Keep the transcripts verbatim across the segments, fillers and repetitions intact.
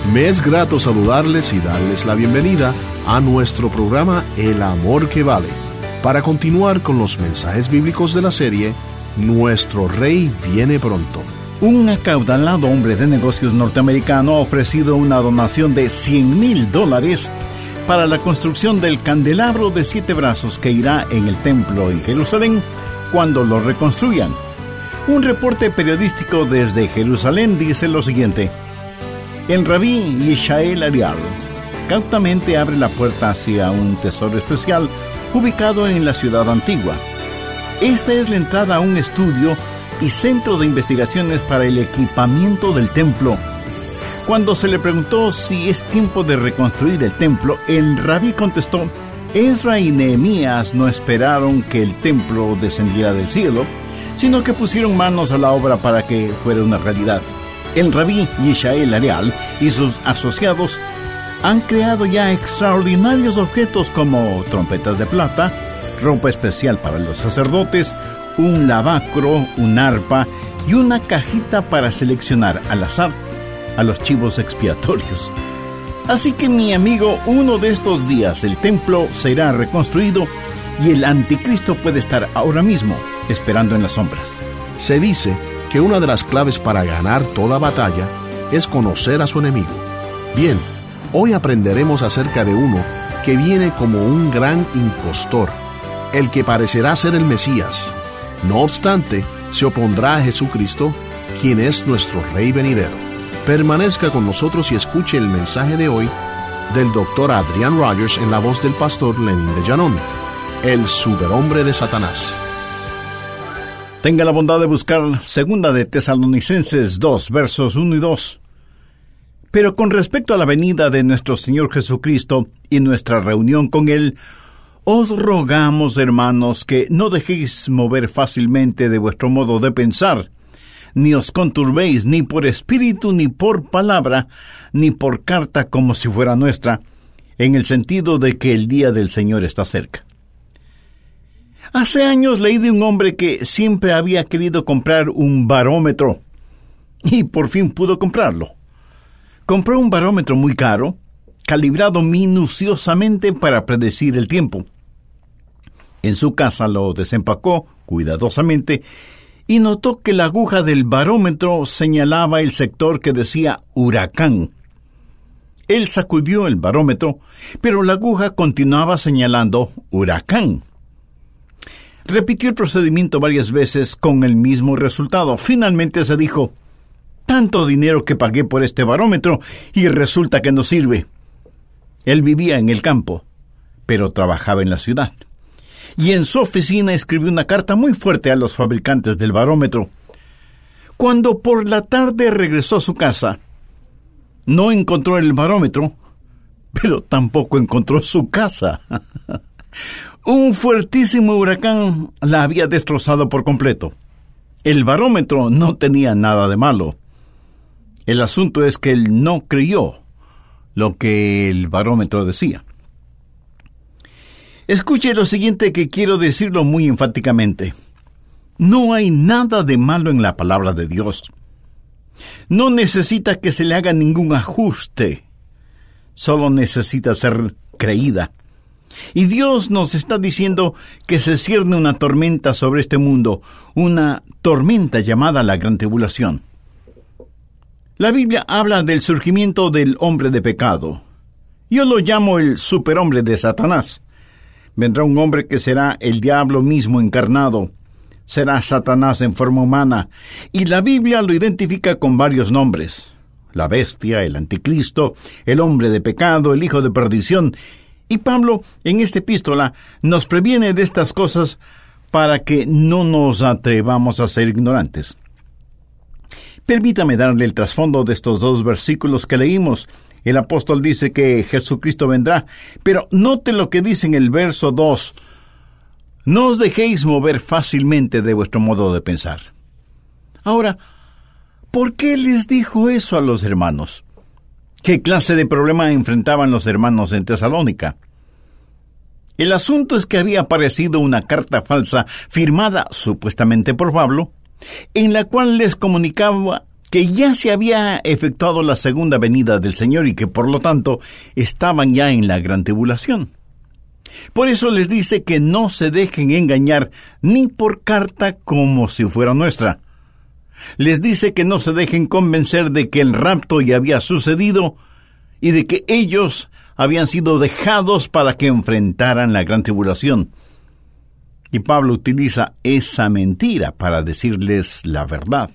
Me es grato saludarles y darles la bienvenida a nuestro programa El Amor que Vale, para continuar con los mensajes bíblicos de la serie Nuestro Rey Viene Pronto. Un acaudalado hombre de negocios norteamericano ha ofrecido una donación de cien mil dólares para la construcción del candelabro de siete brazos que irá en el templo en Jerusalén cuando lo reconstruyan. Un reporte periodístico desde Jerusalén dice lo siguiente: el rabí Yishael Ariel cautamente abre la puerta hacia un tesoro especial ubicado en la ciudad antigua. Esta es la entrada a un estudio y centro de investigaciones para el equipamiento del templo. Cuando se le preguntó si es tiempo de reconstruir el templo, el rabí contestó: Ezra y Nehemías no esperaron que el templo descendiera del cielo, sino que pusieron manos a la obra para que fuera una realidad. El rabí Yishael Ariel y sus asociados han creado ya extraordinarios objetos como trompetas de plata, ropa especial para los sacerdotes, un lavacro, un arpa y una cajita para seleccionar al azar a los chivos expiatorios. Así que, mi amigo, uno de estos días el templo será reconstruido y el anticristo puede estar ahora mismo esperando en las sombras. Se dice que una de las claves para ganar toda batalla es conocer a su enemigo. Bien, hoy aprenderemos acerca de uno que viene como un gran impostor, el que parecerá ser el Mesías. No obstante, se opondrá a Jesucristo, quien es nuestro Rey venidero. Permanezca con nosotros y escuche el mensaje de hoy del doctor Adrian Rogers en la voz del pastor Lenín de Llanón, el superhombre de Satanás. Tenga la bondad de buscar Segunda de Tesalonicenses dos, versos uno y dos. Pero con respecto a la venida de nuestro Señor Jesucristo y nuestra reunión con Él, os rogamos, hermanos, que no dejéis mover fácilmente de vuestro modo de pensar, ni os conturbéis ni por espíritu, ni por palabra, ni por carta como si fuera nuestra, en el sentido de que el día del Señor está cerca. Hace años leí de un hombre que siempre había querido comprar un barómetro, y por fin pudo comprarlo. Compró un barómetro muy caro, calibrado minuciosamente para predecir el tiempo. En su casa lo desempacó cuidadosamente y notó que la aguja del barómetro señalaba el sector que decía huracán. Él sacudió el barómetro, pero la aguja continuaba señalando huracán. Repitió el procedimiento varias veces con el mismo resultado. Finalmente se dijo: tanto dinero que pagué por este barómetro y resulta que no sirve. Él vivía en el campo, pero trabajaba en la ciudad. Y en su oficina escribió una carta muy fuerte a los fabricantes del barómetro. Cuando por la tarde regresó a su casa, no encontró el barómetro, pero tampoco encontró su casa. Un fuertísimo huracán la había destrozado por completo. El barómetro no tenía nada de malo. El asunto es que él no creyó lo que el barómetro decía. Escuche lo siguiente, que quiero decirlo muy enfáticamente. No hay nada de malo en la palabra de Dios. No necesita que se le haga ningún ajuste. Solo necesita ser creída. Y Dios nos está diciendo que se cierne una tormenta sobre este mundo, una tormenta llamada la Gran Tribulación. La Biblia habla del surgimiento del hombre de pecado. Yo lo llamo el superhombre de Satanás. Vendrá un hombre que será el diablo mismo encarnado. Será Satanás en forma humana. Y la Biblia lo identifica con varios nombres: la bestia, el anticristo, el hombre de pecado, el hijo de perdición. Y Pablo, en esta epístola, nos previene de estas cosas para que no nos atrevamos a ser ignorantes. Permítame darle el trasfondo de estos dos versículos que leímos. El apóstol dice que Jesucristo vendrá, pero note lo que dice en el verso dos. No os dejéis mover fácilmente de vuestro modo de pensar. Ahora, ¿por qué les dijo eso a los hermanos? ¿Qué clase de problema enfrentaban los hermanos en Tesalónica? El asunto es que había aparecido una carta falsa firmada supuestamente por Pablo, en la cual les comunicaba que ya se había efectuado la segunda venida del Señor y que por lo tanto estaban ya en la gran tribulación. Por eso les dice que no se dejen engañar ni por carta como si fuera nuestra. Les dice que no se dejen convencer de que el rapto ya había sucedido y de que ellos habían sido dejados para que enfrentaran la gran tribulación. Y Pablo utiliza esa mentira para decirles la verdad.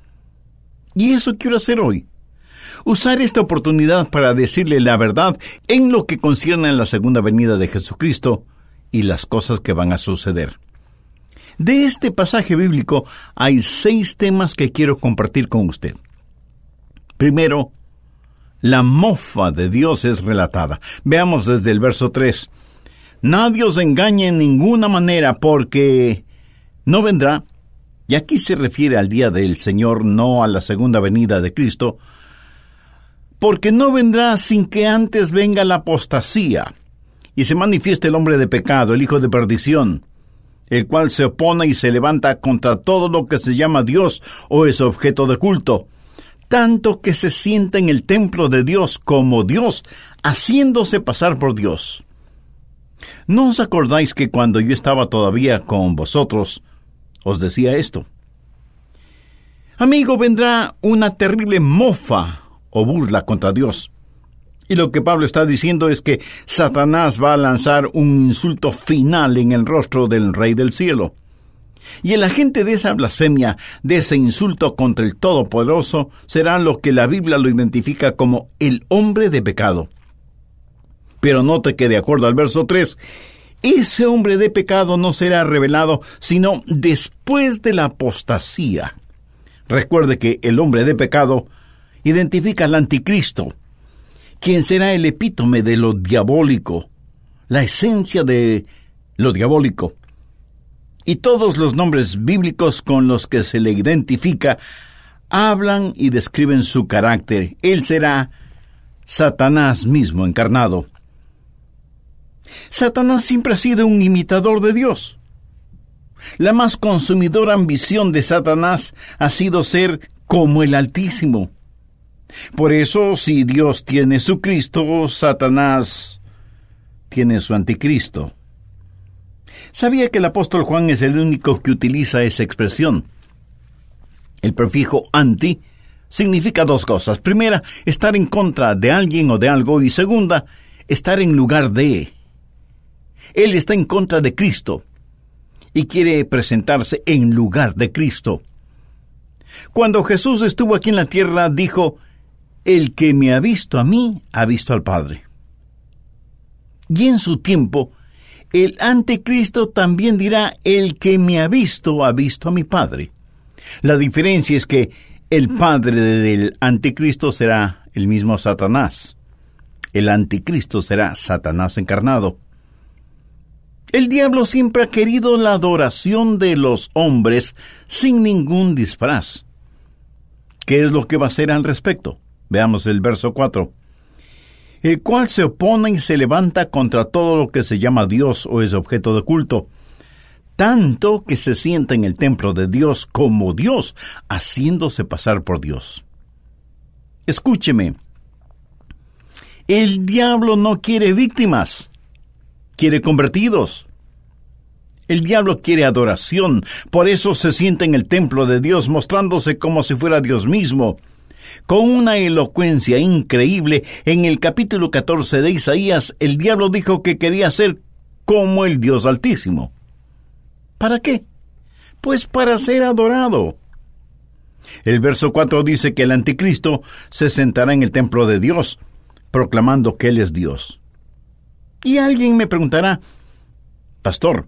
Y eso quiero hacer hoy. Usar esta oportunidad para decirle la verdad en lo que concierne a la segunda venida de Jesucristo y las cosas que van a suceder. De este pasaje bíblico hay seis temas que quiero compartir con usted. Primero, la mofa de Dios es relatada. Veamos desde el verso tres. Nadie os engañe en ninguna manera, porque no vendrá, y aquí se refiere al día del Señor, no a la segunda venida de Cristo, porque no vendrá sin que antes venga la apostasía, y se manifieste el hombre de pecado, el hijo de perdición, el cual se opone y se levanta contra todo lo que se llama Dios o es objeto de culto, tanto que se sienta en el templo de Dios como Dios, haciéndose pasar por Dios. ¿No os acordáis que cuando yo estaba todavía con vosotros, os decía esto? Amigo, vendrá una terrible mofa o burla contra Dios. Y lo que Pablo está diciendo es que Satanás va a lanzar un insulto final en el rostro del Rey del Cielo. Y el agente de esa blasfemia, de ese insulto contra el Todopoderoso, será lo que la Biblia lo identifica como el hombre de pecado. Pero note que de acuerdo al verso tres, ese hombre de pecado no será revelado sino después de la apostasía. Recuerde que el hombre de pecado identifica al anticristo, quien será el epítome de lo diabólico, la esencia de lo diabólico. Y todos los nombres bíblicos con los que se le identifica hablan y describen su carácter. Él será Satanás mismo encarnado. Satanás siempre ha sido un imitador de Dios. La más consumidora ambición de Satanás ha sido ser como el Altísimo. Por eso, si Dios tiene su Cristo, Satanás tiene su anticristo. ¿Sabía que el apóstol Juan es el único que utiliza esa expresión? El prefijo anti significa dos cosas. Primera, estar en contra de alguien o de algo, y segunda, estar en lugar de. Él está en contra de Cristo y quiere presentarse en lugar de Cristo. Cuando Jesús estuvo aquí en la tierra, dijo: el que me ha visto a mí, ha visto al Padre. Y en su tiempo, el anticristo también dirá: el que me ha visto, ha visto a mi Padre. La diferencia es que el padre del anticristo será el mismo Satanás. El anticristo será Satanás encarnado. El diablo siempre ha querido la adoración de los hombres sin ningún disfraz. ¿Qué es lo que va a hacer al respecto? Veamos el verso cuatro. El cual se opone y se levanta contra todo lo que se llama Dios o es objeto de culto, tanto que se sienta en el templo de Dios como Dios, haciéndose pasar por Dios. Escúcheme. El diablo no quiere víctimas, quiere convertidos. El diablo quiere adoración, por eso se sienta en el templo de Dios, mostrándose como si fuera Dios mismo. Con una elocuencia increíble, en el capítulo catorce de Isaías, el diablo dijo que quería ser como el Dios Altísimo. ¿Para qué? Pues para ser adorado. El verso cuatro dice que el anticristo se sentará en el templo de Dios, proclamando que Él es Dios. Y alguien me preguntará: Pastor,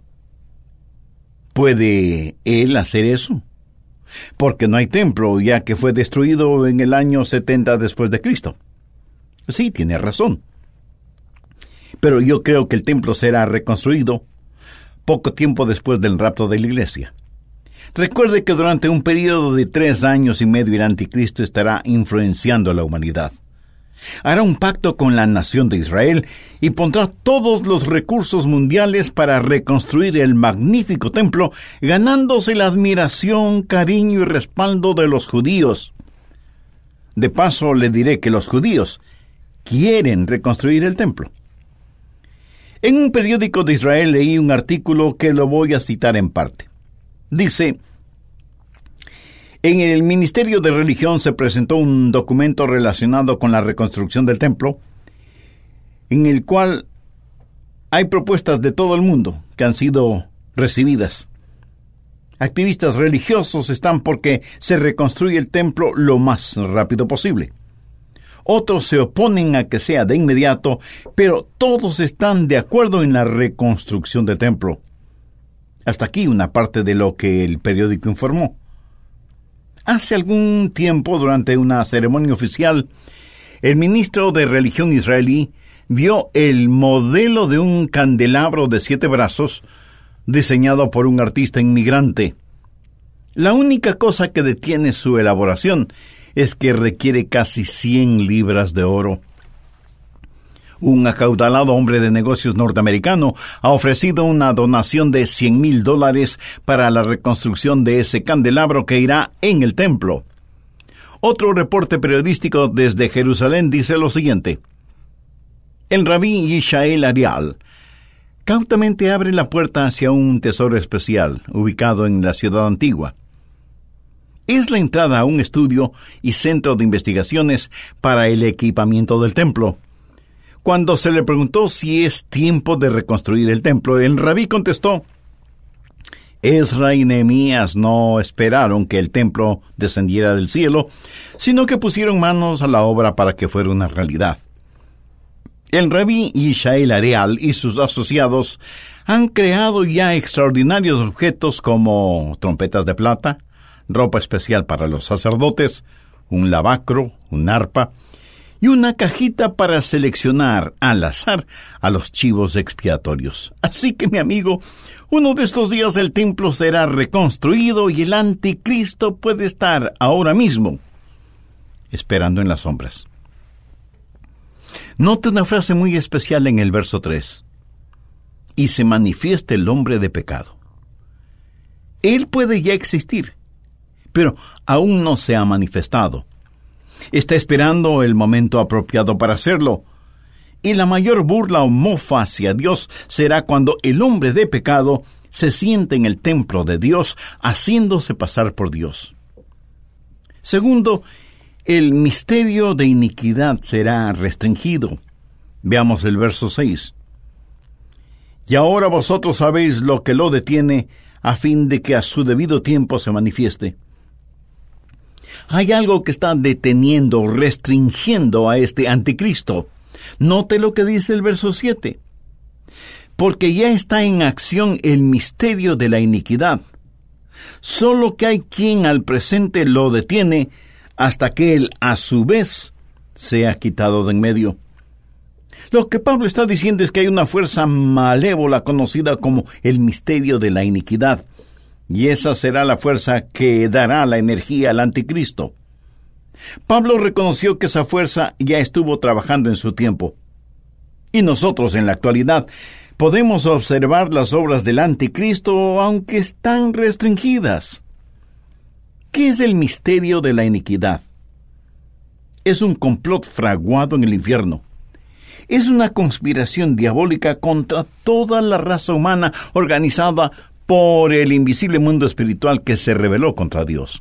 ¿puede Él hacer eso? Porque no hay templo, ya que fue destruido en el año setenta después de Cristo. Sí, tiene razón. Pero yo creo que el templo será reconstruido poco tiempo después del rapto de la iglesia. Recuerde que durante un periodo de tres años y medio el anticristo estará influenciando a la humanidad. Hará un pacto con la nación de Israel y pondrá todos los recursos mundiales para reconstruir el magnífico templo, ganándose la admiración, cariño y respaldo de los judíos. De paso, le diré que los judíos quieren reconstruir el templo. En un periódico de Israel leí un artículo que lo voy a citar en parte. Dice: en el Ministerio de Religión se presentó un documento relacionado con la reconstrucción del templo, en el cual hay propuestas de todo el mundo que han sido recibidas. Activistas religiosos están porque se reconstruya el templo lo más rápido posible. Otros se oponen a que sea de inmediato, pero todos están de acuerdo en la reconstrucción del templo. Hasta aquí una parte de lo que el periódico informó. Hace algún tiempo, durante una ceremonia oficial, el ministro de Religión israelí vio el modelo de un candelabro de siete brazos diseñado por un artista inmigrante. La única cosa que detiene su elaboración es que requiere casi cien libras de oro. Un acaudalado hombre de negocios norteamericano ha ofrecido una donación de cien mil dólares para la reconstrucción de ese candelabro que irá en el templo. Otro reporte periodístico desde Jerusalén dice lo siguiente: el rabí Yishael Arial cautamente abre la puerta hacia un tesoro especial ubicado en la ciudad antigua. Es la entrada a un estudio y centro de investigaciones para el equipamiento del templo. Cuando se le preguntó si es tiempo de reconstruir el templo, el rabí contestó: Ezra y Nehemías no esperaron que el templo descendiera del cielo, sino que pusieron manos a la obra para que fuera una realidad. El rabí Yishael Arial y sus asociados han creado ya extraordinarios objetos como trompetas de plata, ropa especial para los sacerdotes, un lavacro, un arpa y una cajita para seleccionar al azar a los chivos expiatorios. Así que, mi amigo, uno de estos días el templo será reconstruido y el anticristo puede estar ahora mismo esperando en las sombras. Note una frase muy especial en el verso tres. Y se manifiesta el hombre de pecado. Él puede ya existir, pero aún no se ha manifestado. Está esperando el momento apropiado para hacerlo. Y la mayor burla o mofa hacia Dios será cuando el hombre de pecado se siente en el templo de Dios, haciéndose pasar por Dios. Segundo, el misterio de iniquidad será restringido. Veamos el verso seis. Y ahora vosotros sabéis lo que lo detiene, a fin de que a su debido tiempo se manifieste. Hay algo que está deteniendo, restringiendo a este anticristo. Note lo que dice el verso siete. Porque ya está en acción el misterio de la iniquidad. Solo que hay quien al presente lo detiene hasta que él, a su vez, sea quitado de en medio. Lo que Pablo está diciendo es que hay una fuerza malévola conocida como el misterio de la iniquidad, y esa será la fuerza que dará la energía al anticristo. Pablo reconoció que esa fuerza ya estuvo trabajando en su tiempo. Y nosotros, en la actualidad, podemos observar las obras del anticristo, aunque están restringidas. ¿Qué es el misterio de la iniquidad? Es un complot fraguado en el infierno. Es una conspiración diabólica contra toda la raza humana organizada por el invisible mundo espiritual que se rebeló contra Dios.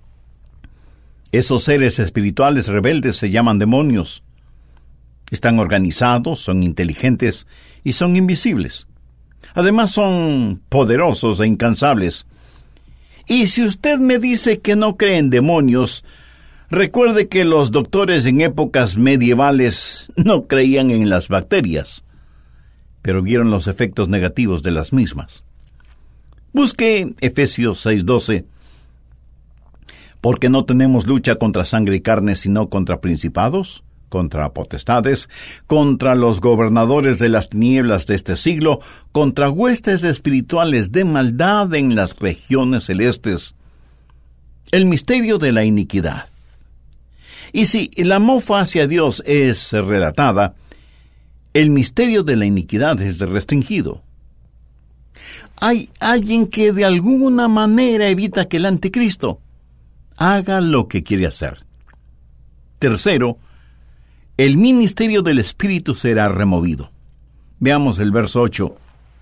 Esos seres espirituales rebeldes se llaman demonios. Están organizados, son inteligentes y son invisibles. Además son poderosos e incansables. Y si usted me dice que no cree en demonios, recuerde que los doctores en épocas medievales no creían en las bacterias, pero vieron los efectos negativos de las mismas. Busque Efesios seis doce. Porque no tenemos lucha contra sangre y carne, sino contra principados, contra potestades, contra los gobernadores de las tinieblas de este siglo, contra huestes espirituales de maldad en las regiones celestes. El misterio de la iniquidad. Y si la mofa hacia Dios es relatada, el misterio de la iniquidad es restringido. Hay alguien que de alguna manera evita que el anticristo haga lo que quiere hacer. Tercero, el ministerio del Espíritu será removido. Veamos el verso ocho.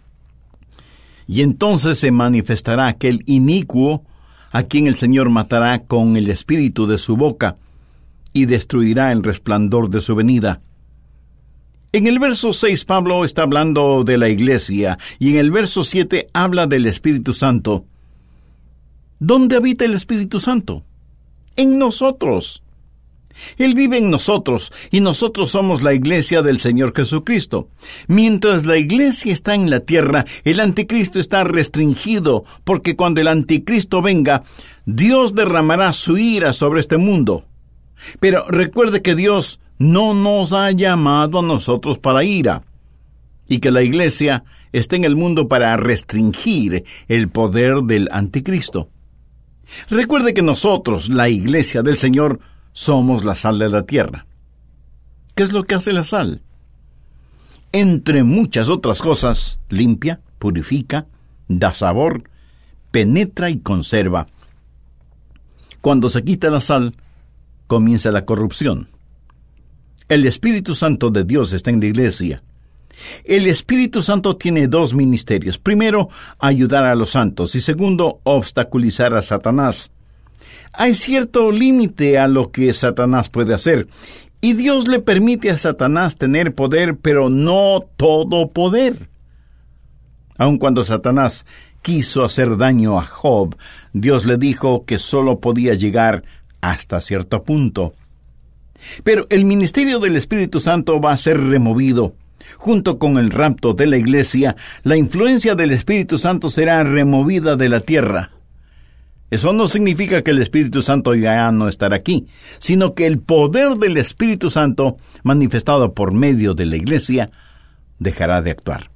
Y entonces se manifestará aquel inicuo a quien el Señor matará con el espíritu de su boca y destruirá el resplandor de su venida. En el verso seis Pablo está hablando de la iglesia y en el verso siete habla del Espíritu Santo. ¿Dónde habita el Espíritu Santo? En nosotros. Él vive en nosotros y nosotros somos la iglesia del Señor Jesucristo. Mientras la iglesia está en la tierra, el anticristo está restringido, porque cuando el anticristo venga, Dios derramará su ira sobre este mundo. Pero recuerde que Dios no nos ha llamado a nosotros para ira, y que la iglesia está en el mundo para restringir el poder del anticristo. Recuerde que nosotros, la iglesia del Señor, somos la sal de la tierra. ¿Qué es lo que hace la sal? Entre muchas otras cosas, limpia, purifica, da sabor, penetra y conserva. Cuando se quita la sal, comienza la corrupción. El Espíritu Santo de Dios está en la iglesia. El Espíritu Santo tiene dos ministerios. Primero, ayudar a los santos y segundo, obstaculizar a Satanás. Hay cierto límite a lo que Satanás puede hacer, y Dios le permite a Satanás tener poder, pero no todo poder. Aun cuando Satanás quiso hacer daño a Job, Dios le dijo que solo podía llegar hasta cierto punto. Pero el ministerio del Espíritu Santo va a ser removido. Junto con el rapto de la iglesia, la influencia del Espíritu Santo será removida de la tierra. Eso no significa que el Espíritu Santo ya no estará aquí, sino que el poder del Espíritu Santo, manifestado por medio de la iglesia, dejará de actuar.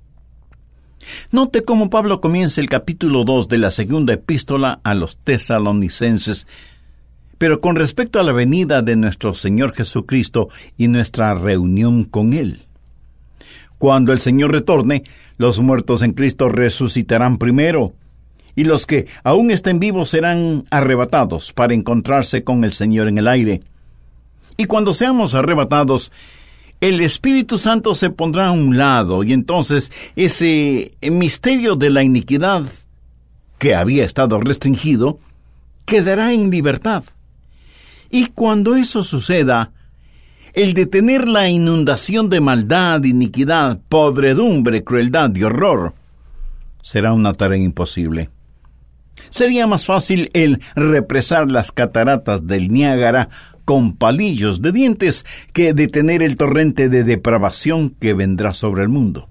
Note cómo Pablo comienza el capítulo dos de la segunda epístola a los tesalonicenses, pero con respecto a la venida de nuestro Señor Jesucristo y nuestra reunión con Él. Cuando el Señor retorne, los muertos en Cristo resucitarán primero, y los que aún estén vivos serán arrebatados para encontrarse con el Señor en el aire. Y cuando seamos arrebatados, el Espíritu Santo se pondrá a un lado, y entonces ese misterio de la iniquidad, que había estado restringido, quedará en libertad. Y cuando eso suceda, el detener la inundación de maldad, iniquidad, podredumbre, crueldad y horror será una tarea imposible. Sería más fácil el represar las cataratas del Niágara con palillos de dientes que detener el torrente de depravación que vendrá sobre el mundo.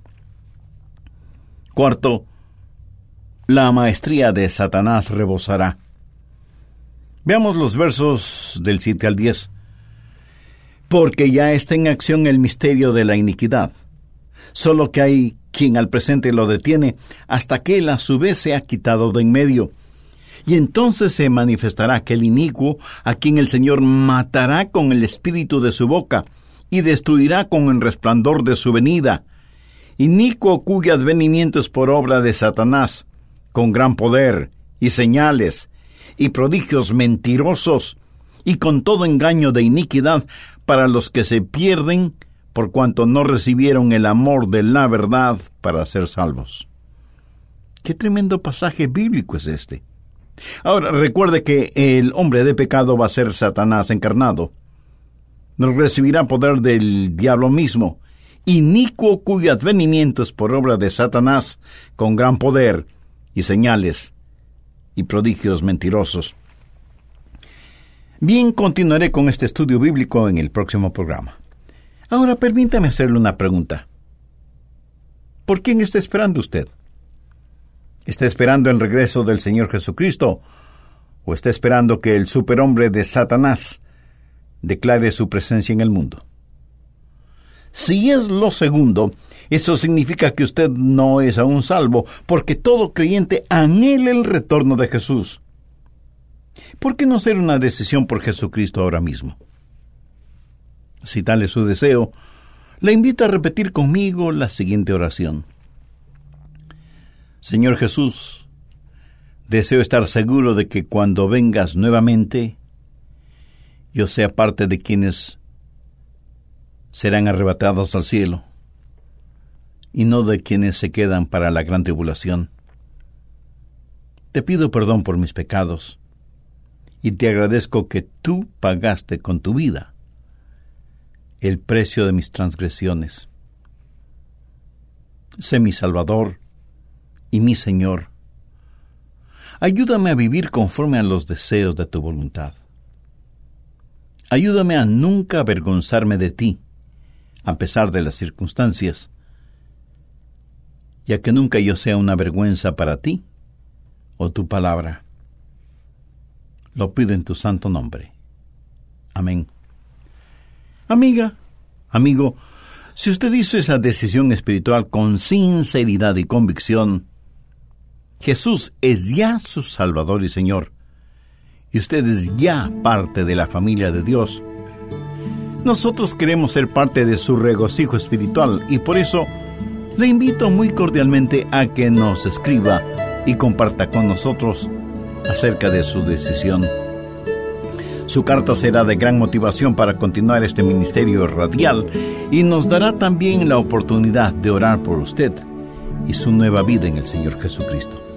Cuarto, la maestría de Satanás rebosará. Veamos los versos del siete al diez. Porque ya está en acción el misterio de la iniquidad, solo que hay quien al presente lo detiene hasta que él a su vez se ha quitado de en medio. Y entonces se manifestará aquel inicuo a quien el Señor matará con el espíritu de su boca y destruirá con el resplandor de su venida. Inicuo cuyo advenimiento es por obra de Satanás, con gran poder y señales y prodigios mentirosos y con todo engaño de iniquidad para los que se pierden por cuanto no recibieron el amor de la verdad para ser salvos. ¡Qué tremendo pasaje bíblico es este! Ahora, recuerde que el hombre de pecado va a ser Satanás encarnado. Nos recibirá poder del diablo mismo, inicuo cuyo advenimiento es por obra de Satanás, con gran poder y señales y prodigios mentirosos. Bien, continuaré con este estudio bíblico en el próximo programa. Ahora permítame hacerle una pregunta. ¿Por quién está esperando usted? ¿Está esperando el regreso del Señor Jesucristo? ¿O está esperando que el superhombre de Satanás declare su presencia en el mundo? Si es lo segundo, eso significa que usted no es aún salvo, porque todo creyente anhela el retorno de Jesús. ¿Por qué no hacer una decisión por Jesucristo ahora mismo? Si tal es su deseo, le invito a repetir conmigo la siguiente oración. Señor Jesús, deseo estar seguro de que cuando vengas nuevamente, yo sea parte de quienes serán arrebatados al cielo y no de quienes se quedan para la gran tribulación. Te pido perdón por mis pecados y te agradezco que tú pagaste con tu vida el precio de mis transgresiones. Sé mi Salvador y mi Señor. Ayúdame a vivir conforme a los deseos de tu voluntad. Ayúdame a nunca avergonzarme de ti, a pesar de las circunstancias, y a que nunca yo sea una vergüenza para ti o tu palabra. Lo pido en tu santo nombre. Amén. Amiga, amigo, si usted hizo esa decisión espiritual con sinceridad y convicción, Jesús es ya su Salvador y Señor, y usted es ya parte de la familia de Dios. Nosotros queremos ser parte de su regocijo espiritual y por eso le invito muy cordialmente a que nos escriba y comparta con nosotros acerca de su decisión. Su carta será de gran motivación para continuar este ministerio radial y nos dará también la oportunidad de orar por usted y su nueva vida en el Señor Jesucristo.